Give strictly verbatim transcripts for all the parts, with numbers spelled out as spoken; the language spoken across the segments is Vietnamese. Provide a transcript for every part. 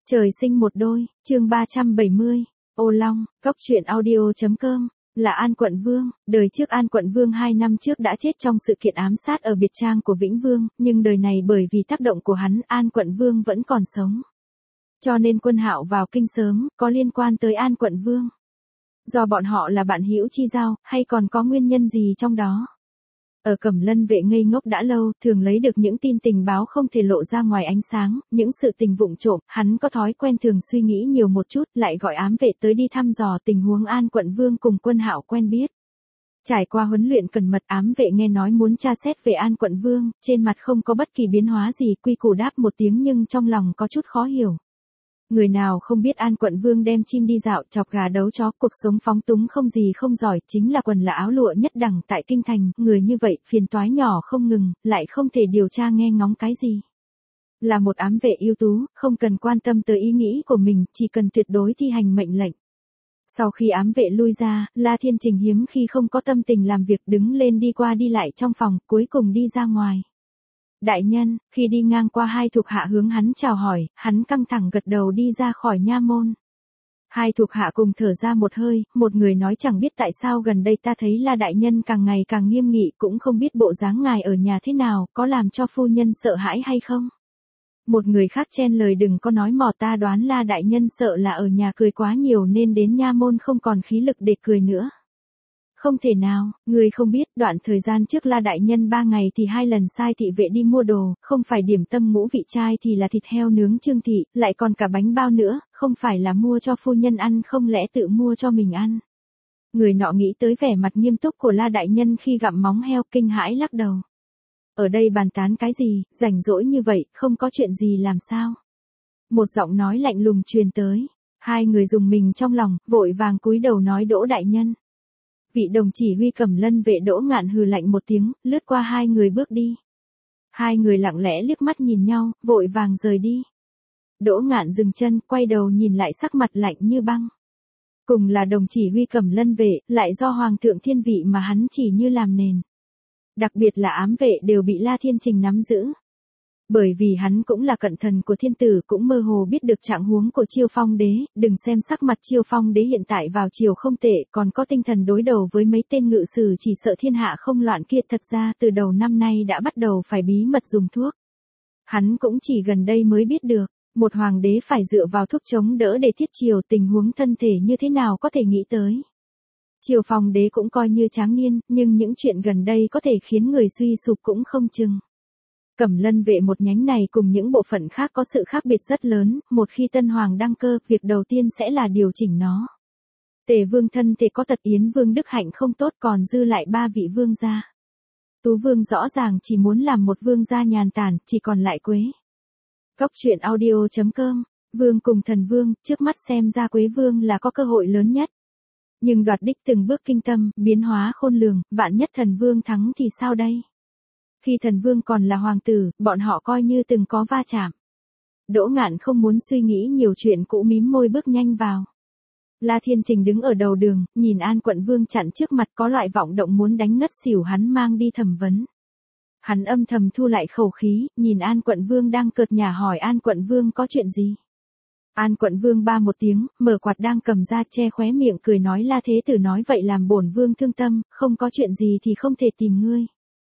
Trời sinh một đôi, chương ba trăm bảy mươi, Ô Long, Cốc truyện audio.com, là An Quận Vương. Đời trước An Quận Vương hai năm trước đã chết trong sự kiện ám sát ở biệt trang của Vĩnh Vương, nhưng đời này bởi vì tác động của hắn, An Quận Vương vẫn còn sống. Cho nên Quân Hạo vào kinh sớm, có liên quan tới An Quận Vương. Do bọn họ là bạn hữu chi giao, hay còn có nguyên nhân gì trong đó? Ở Cẩm Lân vệ ngây ngốc đã lâu, thường lấy được những tin tình báo không thể lộ ra ngoài ánh sáng, những sự tình vụng trộm, hắn có thói quen thường suy nghĩ nhiều một chút, lại gọi ám vệ tới đi thăm dò tình huống An Quận Vương cùng Quân Hạo quen biết. Trải qua huấn luyện cẩn mật, ám vệ nghe nói muốn tra xét về An Quận Vương, trên mặt không có bất kỳ biến hóa gì, quy củ đáp một tiếng nhưng trong lòng có chút khó hiểu. Người nào không biết An Quận Vương đem chim đi dạo, chọc gà đấu chó, cuộc sống phóng túng không gì không giỏi, chính là quần là áo lụa nhất đẳng tại kinh thành, người như vậy, phiền toái nhỏ không ngừng, lại không thể điều tra nghe ngóng cái gì. Là một ám vệ ưu tú, không cần quan tâm tới ý nghĩ của mình, chỉ cần tuyệt đối thi hành mệnh lệnh. Sau khi ám vệ lui ra, La Thiên Trình hiếm khi không có tâm tình làm việc, đứng lên đi qua đi lại trong phòng, cuối cùng đi ra ngoài. Đại nhân, khi đi ngang qua hai thuộc hạ hướng hắn chào hỏi, hắn căng thẳng gật đầu đi ra khỏi nha môn. Hai thuộc hạ cùng thở ra một hơi, một người nói chẳng biết tại sao gần đây ta thấy La đại nhân càng ngày càng nghiêm nghị, cũng không biết bộ dáng ngài ở nhà thế nào, có làm cho phu nhân sợ hãi hay không? Một người khác chen lời đừng có nói mò, ta đoán La đại nhân sợ là ở nhà cười quá nhiều nên đến nha môn không còn khí lực để cười nữa. Không thể nào, người không biết, đoạn thời gian trước La đại nhân ba ngày thì hai lần sai thị vệ đi mua đồ, không phải điểm tâm ngũ vị trai thì là thịt heo nướng Trương thị, lại còn cả bánh bao nữa, không phải là mua cho phu nhân ăn không lẽ tự mua cho mình ăn. Người nọ nghĩ tới vẻ mặt nghiêm túc của La đại nhân khi gặm móng heo, kinh hãi lắc đầu. Ở đây bàn tán cái gì, rảnh rỗi như vậy, không có chuyện gì làm sao? Một giọng nói lạnh lùng truyền tới, hai người dùng mình trong lòng, vội vàng cúi đầu nói Đỗ đại nhân. Vị đồng chỉ huy Cẩm Lân vệ Đỗ Ngạn hừ lạnh một tiếng, lướt qua hai người bước đi. Hai người lặng lẽ liếc mắt nhìn nhau, vội vàng rời đi. Đỗ Ngạn dừng chân, quay đầu nhìn lại, sắc mặt lạnh như băng. Cùng là đồng chỉ huy Cẩm Lân vệ, lại do Hoàng thượng thiên vị mà hắn chỉ như làm nền. Đặc biệt là ám vệ đều bị La Thiên Trình nắm giữ. Bởi vì hắn cũng là cận thần của thiên tử, cũng mơ hồ biết được trạng huống của Chiêu Phong đế, đừng xem sắc mặt Chiêu Phong đế hiện tại vào chiều không tệ, còn có tinh thần đối đầu với mấy tên ngự sử chỉ sợ thiên hạ không loạn kia, thật ra từ đầu năm nay đã bắt đầu phải bí mật dùng thuốc. Hắn cũng chỉ gần đây mới biết được, một hoàng đế phải dựa vào thuốc chống đỡ để thiết triều, tình huống thân thể như thế nào có thể nghĩ tới. Chiêu Phong đế cũng coi như tráng niên, nhưng những chuyện gần đây có thể khiến người suy sụp cũng không chừng. Cẩm Lân vệ một nhánh này cùng những bộ phận khác có sự khác biệt rất lớn, một khi tân hoàng đăng cơ, việc đầu tiên sẽ là điều chỉnh nó. Tề vương thân thể có tật, Yến vương đức hạnh không tốt, còn dư lại ba vị vương gia. Tú vương rõ ràng chỉ muốn làm một vương gia nhàn tản, chỉ còn lại Quế. Cốc truyện audio.com, vương cùng thần vương, trước mắt xem ra Quế vương là có cơ hội lớn nhất. Nhưng đoạt đích từng bước kinh tâm, biến hóa khôn lường, vạn nhất thần vương thắng thì sao đây? Khi thần vương còn là hoàng tử, bọn họ coi như từng có va chạm. Đỗ Ngạn không muốn suy nghĩ nhiều chuyện cũ, mím môi bước nhanh vào. La Thiên Trình đứng ở đầu đường, nhìn An Quận Vương chặn trước mặt, có loại vọng động muốn đánh ngất xỉu hắn mang đi thẩm vấn. Hắn âm thầm thu lại khẩu khí, nhìn An Quận Vương đang cợt nhả hỏi An Quận Vương có chuyện gì. An Quận Vương ba một tiếng, mở quạt đang cầm ra che khóe miệng cười nói La Thế Tử nói vậy làm bổn vương thương tâm, không có chuyện gì thì không thể tìm ngươi.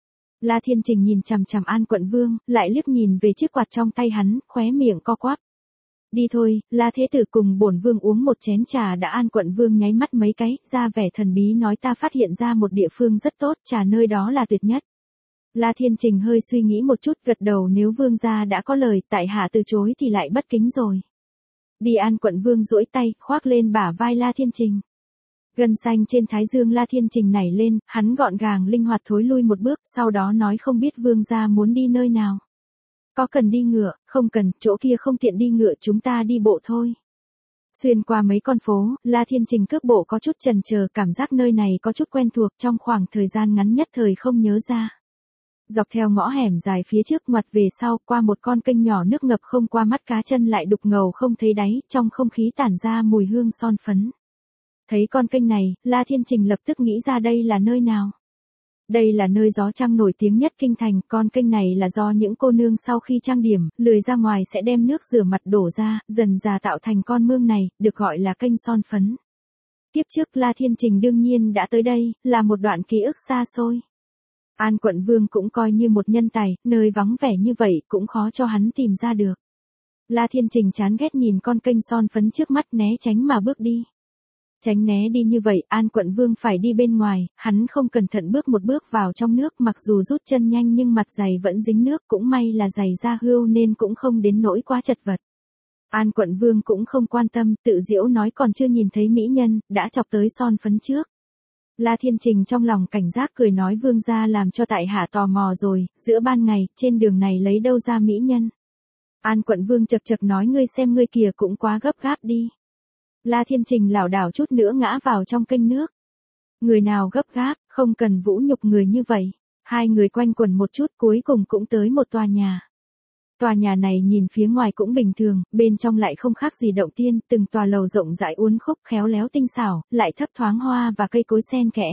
La Thiên Trình nhìn chằm chằm An Quận Vương, lại liếc nhìn về chiếc quạt trong tay hắn, khóe miệng co quắp. Đi thôi, La Thế Tử cùng bổn vương uống một chén trà đã. An Quận Vương nháy mắt mấy cái, ra vẻ thần bí nói ta phát hiện ra một địa phương rất tốt, trà nơi đó là tuyệt nhất. La Thiên Trình hơi suy nghĩ một chút, gật đầu, nếu vương gia đã có lời, tại hạ từ chối thì lại bất kính rồi. Đi. An Quận Vương duỗi tay, khoác lên bả vai La Thiên Trình. Gân xanh trên thái dương La Thiên Trình nảy lên, hắn gọn gàng linh hoạt thối lui một bước, sau đó nói không biết vương gia muốn đi nơi nào. Có cần đi ngựa, không cần, chỗ kia không tiện đi ngựa, chúng ta đi bộ thôi. Xuyên qua mấy con phố, La Thiên Trình cước bộ có chút chần chờ, cảm giác nơi này có chút quen thuộc, trong khoảng thời gian ngắn nhất thời không nhớ ra. Dọc theo ngõ hẻm dài phía trước, ngoặt về sau, qua một con kênh nhỏ nước ngập không qua mắt cá chân lại đục ngầu không thấy đáy, trong không khí tản ra mùi hương son phấn. Thấy con kênh này, La Thiên Trình lập tức nghĩ ra đây là nơi nào. Đây là nơi gió trăng nổi tiếng nhất kinh thành, con kênh này là do những cô nương sau khi trang điểm, lười ra ngoài sẽ đem nước rửa mặt đổ ra, dần dà tạo thành con mương này, được gọi là kênh son phấn. Tiếp trước La Thiên Trình đương nhiên đã tới đây, là một đoạn ký ức xa xôi. An Quận Vương cũng coi như một nhân tài, nơi vắng vẻ như vậy cũng khó cho hắn tìm ra được. La Thiên Trình chán ghét nhìn con kênh son phấn trước mắt né tránh mà bước đi. Tránh né đi như vậy, An Quận Vương phải đi bên ngoài, hắn không cẩn thận bước một bước vào trong nước, mặc dù rút chân nhanh nhưng mặt giày vẫn dính nước, cũng may là giày da hươu nên cũng không đến nỗi quá chật vật. An Quận Vương cũng không quan tâm, tự giễu nói còn chưa nhìn thấy mỹ nhân, đã chọc tới son phấn trước. La Thiên Trình trong lòng cảnh giác cười nói vương gia làm cho tại hạ tò mò rồi, giữa ban ngày, trên đường này lấy đâu ra mỹ nhân. An Quận Vương chật chật nói ngươi xem ngươi kìa cũng quá gấp gáp đi. La Thiên Trình lảo đảo chút nữa ngã vào trong kênh nước. Người nào gấp gáp, không cần vũ nhục người như vậy. Hai người quanh quẩn một chút cuối cùng cũng tới một tòa nhà. Tòa nhà này nhìn phía ngoài cũng bình thường, bên trong lại không khác gì động tiên, từng tòa lầu rộng rãi uốn khúc khéo léo tinh xảo, lại thấp thoáng hoa và cây cối xen kẽ.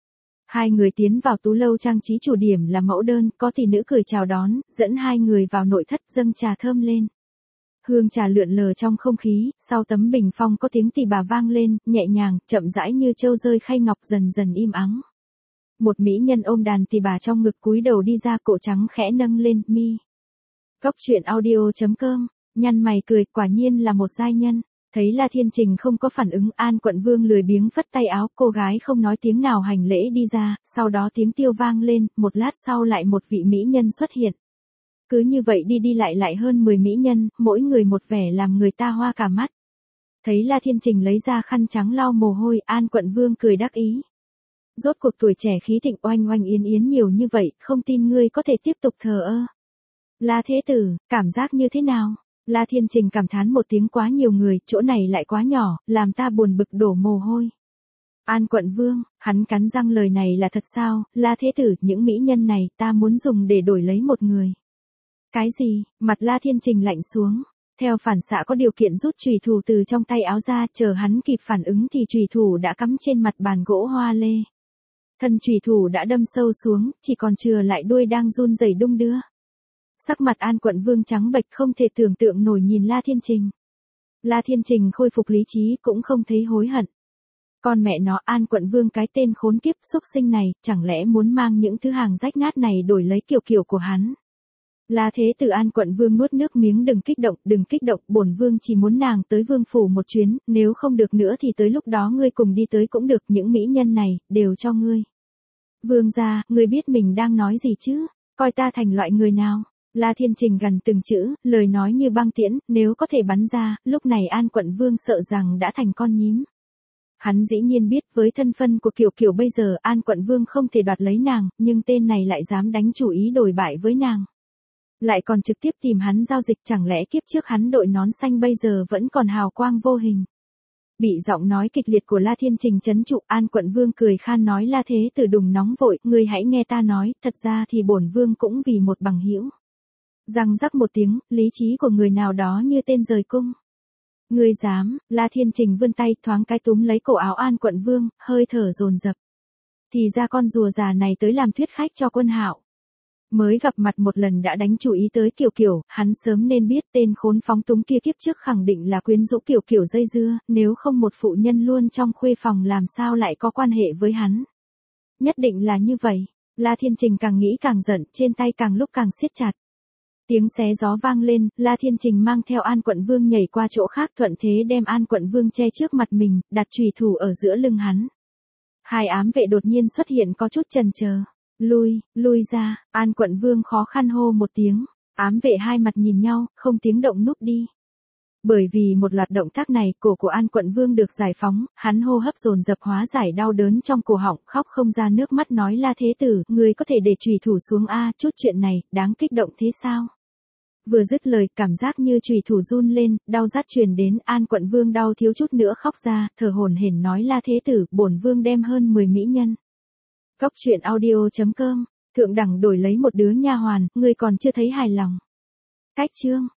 Hai người tiến vào tú lâu trang trí chủ điểm là mẫu đơn, có tỷ nữ cười chào đón, dẫn hai người vào nội thất dâng trà thơm lên. Hương trà lượn lờ trong không khí, sau tấm bình phong có tiếng tỳ bà vang lên, nhẹ nhàng, chậm rãi như trâu rơi khay ngọc dần dần im ắng. Một mỹ nhân ôm đàn tỳ bà trong ngực cúi đầu đi ra, cổ trắng khẽ nâng lên, mi. Cốc truyện audio chấm com, nhăn mày cười, quả nhiên là một giai nhân. Thấy La Thiên Trình không có phản ứng, An Quận Vương lười biếng phất tay áo, cô gái không nói tiếng nào hành lễ đi ra, sau đó tiếng tiêu vang lên, một lát sau lại một vị mỹ nhân xuất hiện. Cứ như vậy đi đi lại lại hơn mười mỹ nhân, mỗi người một vẻ làm người ta hoa cả mắt. Thấy La Thiên Trình lấy ra khăn trắng lau mồ hôi, An Quận Vương cười đắc ý. Rốt cuộc tuổi trẻ khí thịnh oanh oanh yến yến nhiều như vậy, không tin ngươi có thể tiếp tục thờ ơ. La Thế Tử, cảm giác như thế nào? La Thiên Trình cảm thán một tiếng quá nhiều người, chỗ này lại quá nhỏ, làm ta buồn bực đổ mồ hôi. An Quận Vương, hắn cắn răng lời này là thật sao, La Thế Tử, những mỹ nhân này ta muốn dùng để đổi lấy một người. Cái gì? Mặt La Thiên Trình lạnh xuống. Theo phản xạ có điều kiện rút chùy thủ từ trong tay áo ra, chờ hắn kịp phản ứng thì chùy thủ đã cắm trên mặt bàn gỗ hoa lê. Thân chùy thủ đã đâm sâu xuống, chỉ còn chừa lại đuôi đang run rẩy đung đưa. Sắc mặt An Quận Vương trắng bệch không thể tưởng tượng nổi nhìn La Thiên Trình. La Thiên Trình khôi phục lý trí cũng không thấy hối hận. Con mẹ nó, An Quận Vương cái tên khốn kiếp xúc sinh này, chẳng lẽ muốn mang những thứ hàng rách nát này đổi lấy kiểu kiểu của hắn. La Thế Tử An Quận Vương nuốt nước miếng, đừng kích động, đừng kích động, bổn vương chỉ muốn nàng tới vương phủ một chuyến, nếu không được nữa thì tới lúc đó ngươi cùng đi tới cũng được, những mỹ nhân này, đều cho ngươi. Vương gia, ngươi biết mình đang nói gì chứ, coi ta thành loại người nào. La Thiên Trình gần từng chữ, lời nói như băng tiễn, nếu có thể bắn ra, lúc này An Quận Vương sợ rằng đã thành con nhím. Hắn dĩ nhiên biết với thân phân của Kiều Kiều bây giờ An Quận Vương không thể đoạt lấy nàng, nhưng tên này lại dám đánh chủ ý đổi bại với nàng. Lại còn trực tiếp tìm hắn giao dịch, chẳng lẽ kiếp trước hắn đội nón xanh bây giờ vẫn còn hào quang vô hình. Bị giọng nói kịch liệt của La Thiên Trình trấn trụ, An Quận Vương cười khan nói La Thế Tử đừng nóng vội, ngươi hãy nghe ta nói, thật ra thì bổn vương cũng vì một bằng hữu. Răng rắc một tiếng, lý trí của người nào đó như tên rời cung. Ngươi dám? La Thiên Trình vươn tay thoáng cái túm lấy cổ áo An Quận Vương, hơi thở dồn dập. Thì ra con rùa già này tới làm thuyết khách cho Quân Hạo. Mới gặp mặt một lần đã đánh chủ ý tới Kiều Kiều, hắn sớm nên biết tên khốn phóng túng kia kiếp trước khẳng định là quyến rũ Kiều Kiều dây dưa, nếu không một phụ nhân luôn trong khuê phòng làm sao lại có quan hệ với hắn. Nhất định là như vậy. La Thiên Trình càng nghĩ càng giận, trên tay càng lúc càng siết chặt. Tiếng xé gió vang lên, La Thiên Trình mang theo An Quận Vương nhảy qua chỗ khác, thuận thế đem An Quận Vương che trước mặt mình, đặt chùy thủ ở giữa lưng hắn. Hai ám vệ đột nhiên xuất hiện có chút chần chờ. Lui, lui ra, An Quận Vương khó khăn hô một tiếng, ám vệ hai mặt nhìn nhau, không tiếng động núp đi. Bởi vì một loạt động tác này, cổ của An Quận Vương được giải phóng, hắn hô hấp dồn dập hóa giải đau đớn trong cổ họng, khóc không ra nước mắt nói La Thế Tử, người có thể để chùy thủ xuống a, chút chuyện này, đáng kích động thế sao? Vừa dứt lời, cảm giác như chùy thủ run lên, đau rát truyền đến, An Quận Vương đau thiếu chút nữa khóc ra, thở hổn hển nói La Thế Tử, bổn vương đem hơn mười mỹ nhân. Cốc truyện audio chấm com, thượng đẳng đổi lấy một đứa nha hoàn, ngươi còn chưa thấy hài lòng. Cách chương